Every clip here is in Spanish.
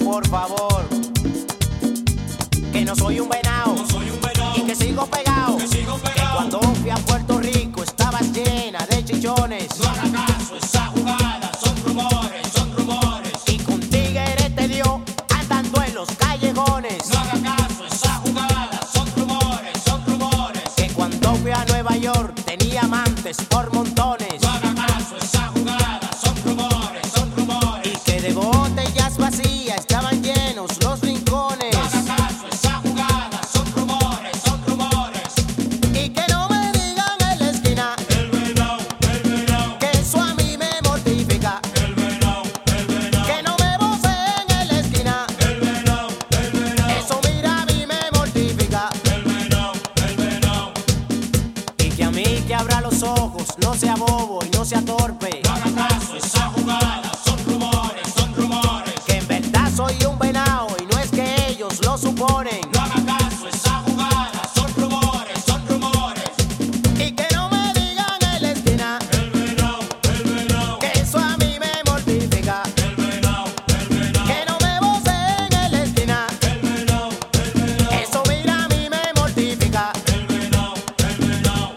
por favor, que no soy un venado, y que sigo pegado, que cuando fui a Puerto Rico estabas llena de chichones. No haga caso, esa jugada son rumores, son rumores. Y con tigres te dio andando en los callejones. No haga caso, esa jugada son rumores, son rumores. Que cuando fui a Nueva York tenía amantes por montones. No haga caso, esa jugada son rumores, son rumores. Y que de botellas vacías estaban llenos los rincones. No haga caso, esa jugada son rumores, son rumores. Y que no me digan en la esquina El venao, que eso a mí me mortifica. el venao, el venao. Que no me voceen en la esquina, El venao, el venao. eso mira a mí me mortifica. El venao, el venao. Y que a mí que abra los ojos, no sea bobo y no sea torpe. No haga caso, esa jugada son rumores, son rumores. Que en verdad soy un venao y no es que ellos lo suponen. No haga caso, esa jugada son rumores, son rumores. Y que no me digan en la esquina El venao, que eso a mí me mortifica. el venao, el venao. Que no me voceen en la esquina, El venao, el venao. eso mira a mí me mortifica. El venao, el venao.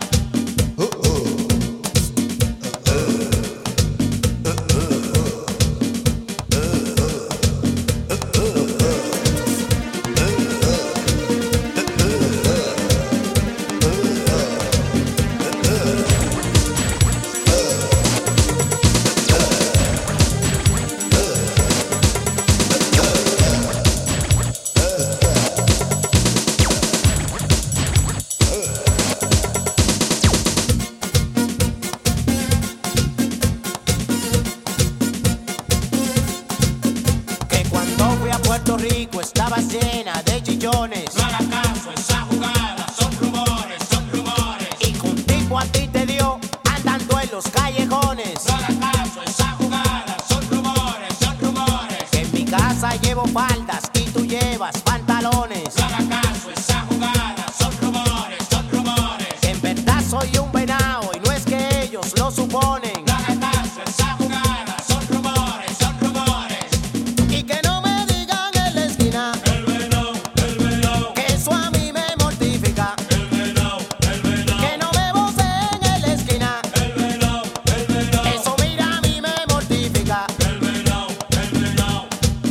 Que cuando fui a Puerto Rico estabas llena de chillones. No haga caso, esa jugada son rumores, son rumores. Y que un tipo a ti te dio andando en los callejones. No haga caso, esa jugada son rumores, son rumores. Que en mi casa llevo faldas y tú llevas pantalones. No haga caso, esa jugada son rumores, son rumores. Que en verdad soy un venao y no es que ellos lo suponen. No haga caso, esa jugada son rumores, son rumores. Y que no me digan en la esquina El venao, que eso a mí me mortifica. el venao, el venao. Que no me voceen en la esquina, El venao, el venao. eso mira a mí me mortifica. El venao, el venao.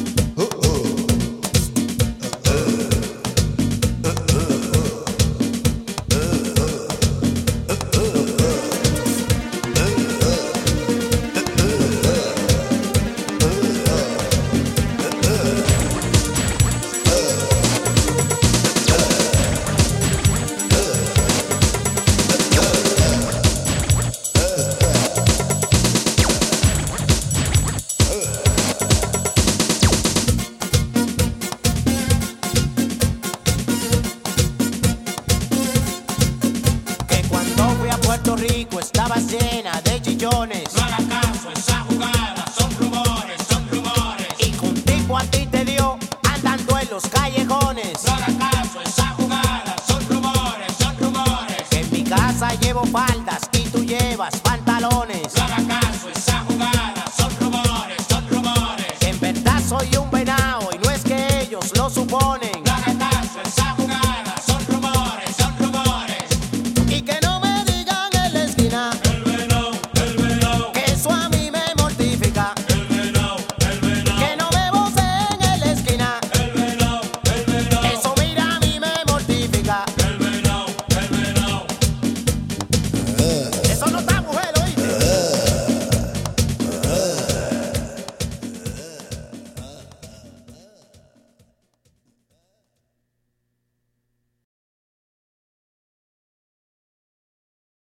Que cuando fui a Puerto Rico estabas llena de chillones. No haga caso, esa jugada son rumores, son rumores. Y que un tipo a ti te dio andando en los callejones. No haga caso, esa jugada son rumores, son rumores. Que en mi casa llevo faldas y tú llevas pantalones. No haga caso, esa jugada